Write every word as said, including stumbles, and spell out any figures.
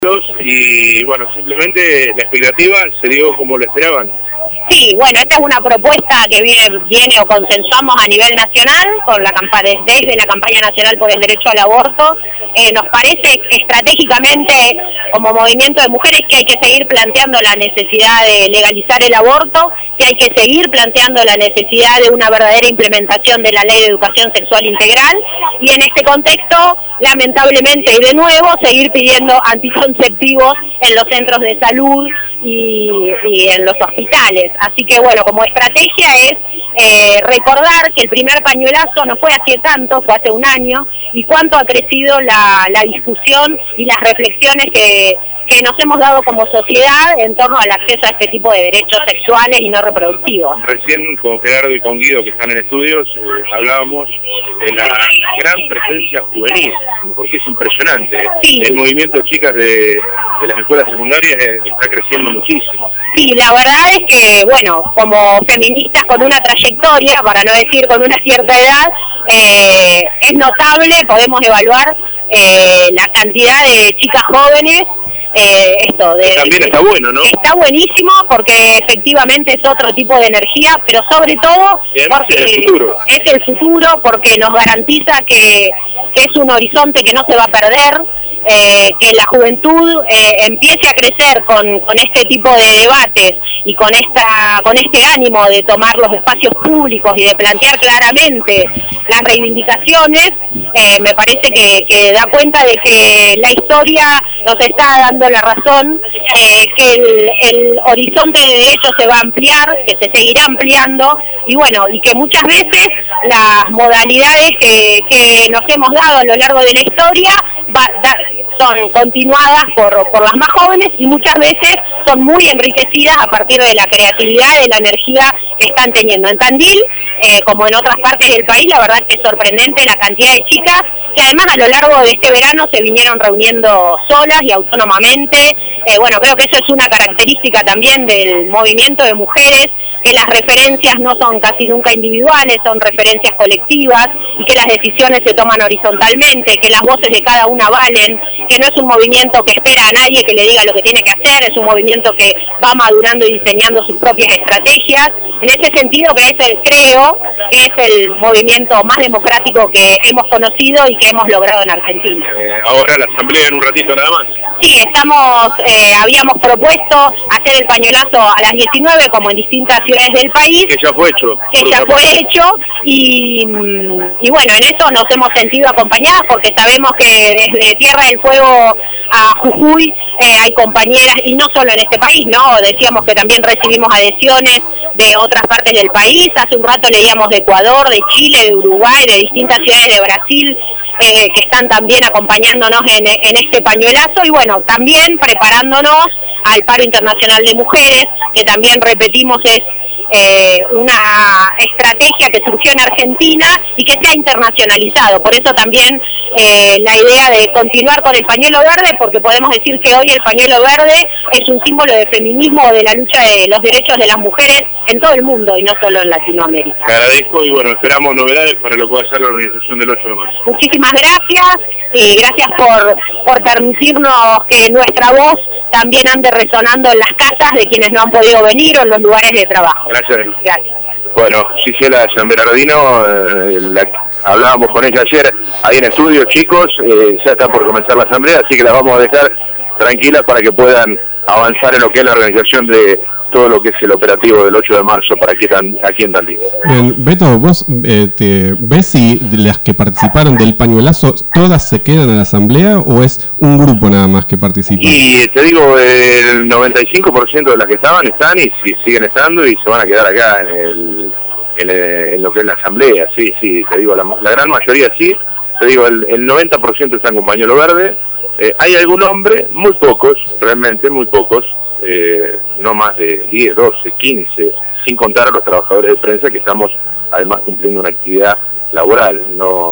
Y bueno, simplemente la expectativa se dio como lo esperaban. Sí, bueno, esta es una propuesta que viene, viene o consensuamos a nivel nacional con la campaña, desde la campaña nacional por el derecho al aborto. Eh, nos parece estratégicamente como movimiento de mujeres que hay que seguir planteando la necesidad de legalizar el aborto, que hay que seguir planteando la necesidad de una verdadera implementación de la Ley de Educación Sexual Integral y en este contexto, lamentablemente y de nuevo, seguir pidiendo anticonceptivos en los centros de salud y, y en los hospitales. Así que bueno, como estrategia es eh, recordar que el primer pañuelazo no fue hace tanto, fue hace un año, y cuánto ha crecido la, la discusión y las reflexiones que, que nos hemos dado como sociedad en torno al acceso a este tipo de derechos sexuales y no reproductivos. Recién con Gerardo y con Guido, que están en estudios, eh, hablábamos de la gran presencia juvenil, porque es impresionante. Sí. El movimiento de chicas de, de las escuelas secundarias eh, está creciendo muchísimo. Sí, la verdad es que, bueno, como feministas con una trayectoria, para no decir con una cierta edad, eh, es notable, podemos evaluar eh, la cantidad de chicas jóvenes. Eh, esto de, también está bueno, ¿no? Está buenísimo porque efectivamente es otro tipo de energía, pero sobre todo porque es el futuro. Es el futuro porque nos garantiza que, que es un horizonte que no se va a perder, eh, que la juventud eh, empiece a crecer con, con este tipo de debates y con esta con este ánimo de tomar los espacios públicos y de plantear claramente las reivindicaciones. Eh, me parece que, que da cuenta de que la historia nos está dando la razón, eh, que el, el horizonte de derechos se va a ampliar, que se seguirá ampliando, y bueno, y que muchas veces las modalidades que, que nos hemos dado a lo largo de la historia va, da, son continuadas por, por las más jóvenes y muchas veces son muy enriquecidas a partir de la creatividad, de la energía que están teniendo. En Tandil, eh, como en otras partes del país, la verdad que es sorprendente la cantidad de chicas que además a lo largo de este verano se vinieron reuniendo solas y autónomamente. Eh, bueno, creo que eso es una característica también del movimiento de mujeres, que las referencias no son casi nunca individuales, son referencias colectivas y que las decisiones se toman horizontalmente, que las voces de cada una valen, que no es un movimiento que espera a nadie que le diga lo que tiene que hacer, es un movimiento que va madurando y diseñando sus propias estrategias. En ese sentido que es el, creo que es el movimiento más democrático que hemos conocido y que hemos logrado en Argentina. Eh, ahora la asamblea en un ratito nada más. Sí, estamos, eh, habíamos propuesto hacer el pañuelazo a las diecinueve como en distintas ciudades del país. Que ya fue hecho. Que ya fue hecho y, y bueno, en eso nos hemos sentido acompañadas porque sabemos que desde Tierra del Fuego a Jujuy eh, hay compañeras, y no solo en este país, ¿no? Decíamos que también recibimos adhesiones de otras partes del país. Hace un rato leíamos de Ecuador, de Chile, de Uruguay, de distintas ciudades de Brasil, eh, que están también acompañándonos en, en este pañuelazo y bueno, también preparándonos al paro internacional de mujeres, que también repetimos es Eh, una estrategia que surgió en Argentina y que se ha internacionalizado. Por eso también eh, la idea de continuar con el pañuelo verde, porque podemos decir que hoy el pañuelo verde es un símbolo de feminismo, de la lucha de los derechos de las mujeres en todo el mundo y no solo en Latinoamérica. Te agradezco y bueno, esperamos novedades para lo que va a ser la organización del ocho de marzo. Muchísimas gracias y gracias por, por permitirnos que nuestra voz también ande resonando en las casas de quienes no han podido venir o en los lugares de trabajo. Gracias. Gracias. Bueno, Gisela San Bernardino, eh, la, hablábamos con ella ayer ahí en estudio, chicos, eh, ya está por comenzar la asamblea, así que la vamos a dejar tranquilas para que puedan avanzar en lo que es la organización de todo lo que es el operativo del ocho de marzo para aquí, tan, aquí en Tandil. Bien, Beto, ¿vos eh, te ves si de las que participaron del pañuelazo todas se quedan en la asamblea o es un grupo nada más que participa? Y te digo, el noventa y cinco por ciento de las que estaban están y si siguen estando y se van a quedar acá en, el, en, el, en lo que es la asamblea, sí, sí, te digo, la, la gran mayoría sí, te digo, el, el noventa por ciento están con pañuelo verde, eh, hay algún hombre, muy pocos, realmente muy pocos, Eh, no más de diez, doce, quince, sin contar a los trabajadores de prensa que estamos además cumpliendo una actividad laboral, no